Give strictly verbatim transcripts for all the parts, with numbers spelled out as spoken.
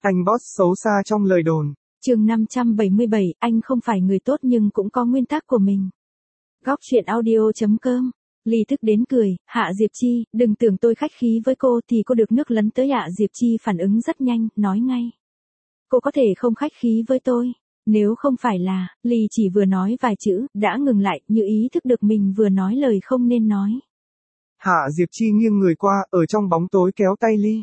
Anh boss xấu xa trong lời đồn. Chương năm trăm bảy mươi bảy, anh không phải người tốt nhưng cũng có nguyên tắc của mình. Góc truyện audio chấm com. Ly thức đến cười, Hạ Diệp Chi, đừng tưởng tôi khách khí với cô thì cô được nước lấn tới. Hạ Diệp Chi phản ứng rất nhanh, nói ngay. Cô có thể không khách khí với tôi. Nếu không phải là, Ly chỉ vừa nói vài chữ, đã ngừng lại, như ý thức được mình vừa nói lời không nên nói. Hạ Diệp Chi nghiêng người qua, ở trong bóng tối kéo tay Ly.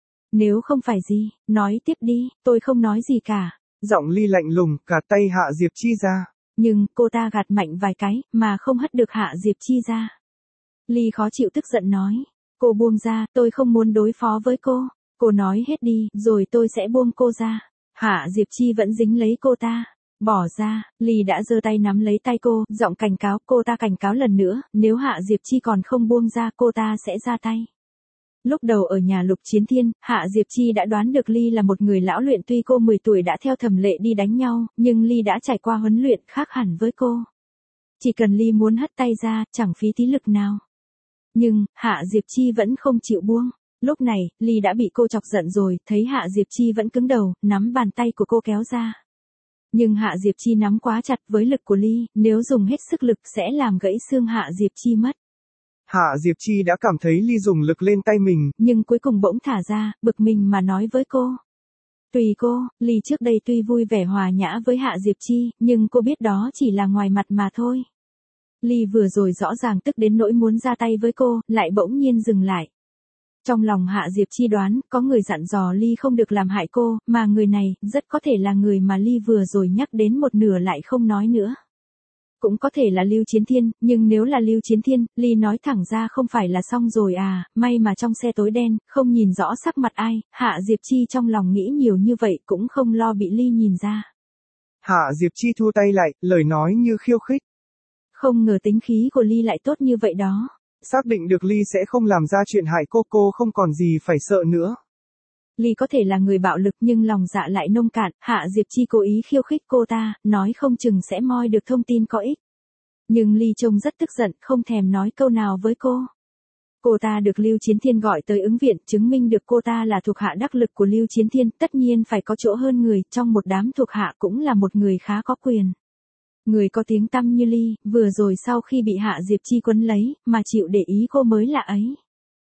Nếu không phải gì, nói tiếp đi, tôi không nói gì cả. Giọng Ly lạnh lùng, gạt tay Hạ Diệp Chi ra. Nhưng cô ta gạt mạnh vài cái, mà không hất được Hạ Diệp Chi ra. Ly khó chịu tức giận nói. Cô buông ra, tôi không muốn đối phó với cô. Cô nói hết đi, rồi tôi sẽ buông cô ra. Hạ Diệp Chi vẫn dính lấy cô ta. Bỏ ra, Ly đã giơ tay nắm lấy tay cô, giọng cảnh cáo. Cô ta cảnh cáo lần nữa, nếu Hạ Diệp Chi còn không buông ra, cô ta sẽ ra tay. Lúc đầu ở nhà Lục Chiến Thiên, Hạ Diệp Chi đã đoán được Ly là một người lão luyện. Tuy cô mười tuổi đã theo thẩm lệ đi đánh nhau, nhưng Ly đã trải qua huấn luyện khác hẳn với cô. Chỉ cần Ly muốn hất tay ra, chẳng phí tí lực nào. Nhưng, Hạ Diệp Chi vẫn không chịu buông. Lúc này, Ly đã bị cô chọc giận rồi, thấy Hạ Diệp Chi vẫn cứng đầu, nắm bàn tay của cô kéo ra. Nhưng Hạ Diệp Chi nắm quá chặt với lực của Ly, nếu dùng hết sức lực sẽ làm gãy xương Hạ Diệp Chi mất. Hạ Diệp Chi đã cảm thấy Ly dùng lực lên tay mình, nhưng cuối cùng bỗng thả ra, bực mình mà nói với cô. Tùy cô, Ly trước đây tuy vui vẻ hòa nhã với Hạ Diệp Chi, nhưng cô biết đó chỉ là ngoài mặt mà thôi. Ly vừa rồi rõ ràng tức đến nỗi muốn ra tay với cô, lại bỗng nhiên dừng lại. Trong lòng Hạ Diệp Chi đoán, có người dặn dò Ly không được làm hại cô, mà người này, rất có thể là người mà Ly vừa rồi nhắc đến một nửa lại không nói nữa. Cũng có thể là Lưu Chiến Thiên, nhưng nếu là Lưu Chiến Thiên, Ly nói thẳng ra không phải là xong rồi à, may mà trong xe tối đen, không nhìn rõ sắc mặt ai. Hạ Diệp Chi trong lòng nghĩ nhiều như vậy cũng không lo bị Ly nhìn ra. Hạ Diệp Chi thu tay lại, lời nói như khiêu khích. Không ngờ tính khí của Ly lại tốt như vậy đó. Xác định được Ly sẽ không làm ra chuyện hại cô, cô không còn gì phải sợ nữa. Ly có thể là người bạo lực nhưng lòng dạ lại nông cạn. Hạ Diệp Chi cố ý khiêu khích cô ta, nói không chừng sẽ moi được thông tin có ích. Nhưng Ly trông rất tức giận, không thèm nói câu nào với cô. Cô ta được Lưu Chiến Thiên gọi tới ứng viện, chứng minh được cô ta là thuộc hạ đắc lực của Lưu Chiến Thiên, tất nhiên phải có chỗ hơn người, trong một đám thuộc hạ cũng là một người khá có quyền. Người có tiếng tăm như Ly, vừa rồi sau khi bị Hạ Diệp Chi quấn lấy, mà chịu để ý cô mới lạ ấy.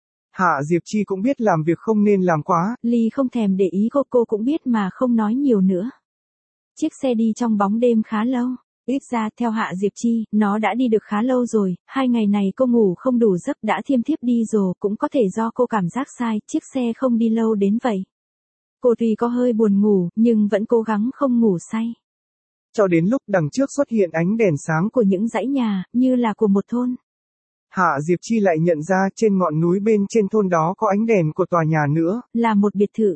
Hạ Diệp Chi cũng biết làm việc không nên làm quá. Ly không thèm để ý cô, cô cũng biết mà không nói nhiều nữa. Chiếc xe đi trong bóng đêm khá lâu. Ít ra theo Hạ Diệp Chi, nó đã đi được khá lâu rồi, hai ngày này cô ngủ không đủ giấc đã thiêm thiếp đi rồi, cũng có thể do cô cảm giác sai, chiếc xe không đi lâu đến vậy. Cô tuy có hơi buồn ngủ, nhưng vẫn cố gắng không ngủ say. Cho đến lúc đằng trước xuất hiện ánh đèn sáng của những dãy nhà, như là của một thôn. Hạ Diệp Chi lại nhận ra trên ngọn núi bên trên thôn đó có ánh đèn của tòa nhà nữa. Là một biệt thự.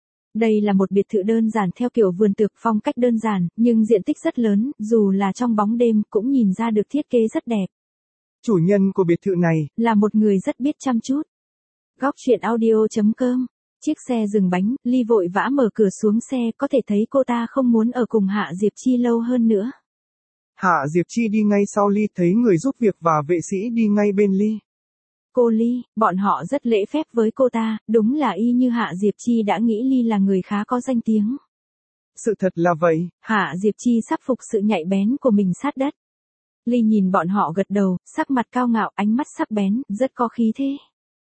Đây là một biệt thự đơn giản theo kiểu vườn tược, phong cách đơn giản, nhưng diện tích rất lớn, dù là trong bóng đêm cũng nhìn ra được thiết kế rất đẹp. Chủ nhân của biệt thự này là một người rất biết chăm chút. Góc truyện audio chấm com. Chiếc xe dừng bánh, Ly vội vã mở cửa xuống xe, có thể thấy cô ta không muốn ở cùng Hạ Diệp Chi lâu hơn nữa. Hạ Diệp Chi đi ngay sau Ly, thấy người giúp việc và vệ sĩ đi ngay bên Ly. Cô Ly, bọn họ rất lễ phép với cô ta, đúng là y như Hạ Diệp Chi đã nghĩ Ly là người khá có danh tiếng. Sự thật là vậy. Hạ Diệp Chi sắp phục sự nhạy bén của mình sát đất. Ly nhìn bọn họ gật đầu, sắc mặt cao ngạo, ánh mắt sắc bén, rất có khí thế.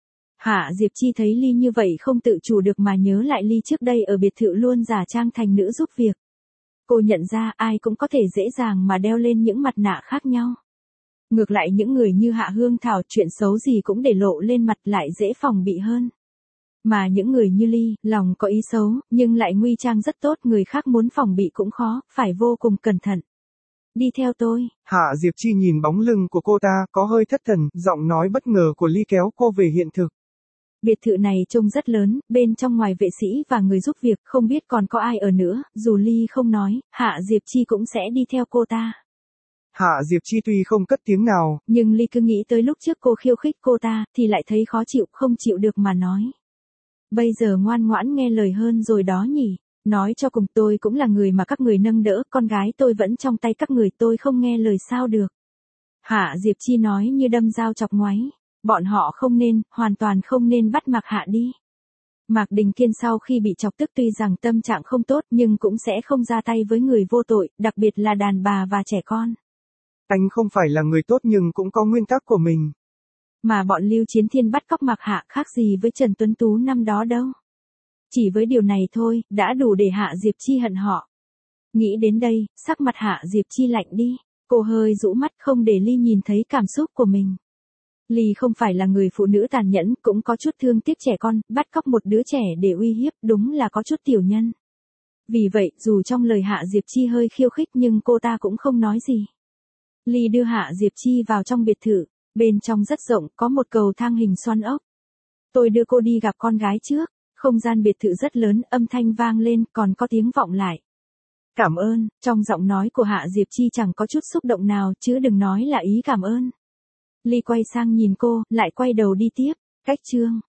Hạ Diệp Chi thấy Ly như vậy không tự chủ được mà nhớ lại Ly trước đây ở biệt thự luôn giả trang thành nữ giúp việc. Cô nhận ra ai cũng có thể dễ dàng mà đeo lên những mặt nạ khác nhau. Ngược lại những người như Hạ Hương Thảo chuyện xấu gì cũng để lộ lên mặt lại dễ phòng bị hơn. Mà những người như Ly, lòng có ý xấu, nhưng lại nguy trang rất tốt, người khác muốn phòng bị cũng khó, phải vô cùng cẩn thận. Đi theo tôi. Hạ Diệp Chi nhìn bóng lưng của cô ta, có hơi thất thần, giọng nói bất ngờ của Ly kéo cô về hiện thực. Biệt thự này trông rất lớn, bên trong ngoài vệ sĩ và người giúp việc, không biết còn có ai ở nữa, dù Ly không nói, Hạ Diệp Chi cũng sẽ đi theo cô ta. Hạ Diệp Chi tuy không cất tiếng nào, nhưng Ly cứ nghĩ tới lúc trước cô khiêu khích cô ta, thì lại thấy khó chịu, không chịu được mà nói. Bây giờ ngoan ngoãn nghe lời hơn rồi đó nhỉ. Nói cho cùng tôi cũng là người mà các người nâng đỡ, con gái tôi vẫn trong tay các người, tôi không nghe lời sao được. Hạ Diệp Chi nói như đâm dao chọc ngoáy. Bọn họ không nên, hoàn toàn không nên bắt Mạc Hạ đi. Mạc Đình Kiên sau khi bị chọc tức tuy rằng tâm trạng không tốt nhưng cũng sẽ không ra tay với người vô tội, đặc biệt là đàn bà và trẻ con. Anh không phải là người tốt nhưng cũng có nguyên tắc của mình. Mà bọn Lưu Chiến Thiên bắt cóc Mạc Hạ khác gì với Trần Tuấn Tú năm đó đâu. Chỉ với điều này thôi, đã đủ để Hạ Diệp Chi hận họ. Nghĩ đến đây, sắc mặt Hạ Diệp Chi lạnh đi. Cô hơi rũ mắt không để Ly nhìn thấy cảm xúc của mình. Ly không phải là người phụ nữ tàn nhẫn, cũng có chút thương tiếc trẻ con, bắt cóc một đứa trẻ để uy hiếp, đúng là có chút tiểu nhân. Vì vậy, dù trong lời Hạ Diệp Chi hơi khiêu khích nhưng cô ta cũng không nói gì. Ly đưa Hạ Diệp Chi vào trong biệt thự, bên trong rất rộng, có một cầu thang hình xoắn ốc. Tôi đưa cô đi gặp con gái trước, không gian biệt thự rất lớn, âm thanh vang lên, còn có tiếng vọng lại. Cảm ơn, trong giọng nói của Hạ Diệp Chi chẳng có chút xúc động nào, chứ đừng nói là ý cảm ơn. Ly quay sang nhìn cô, lại quay đầu đi tiếp, cách chương.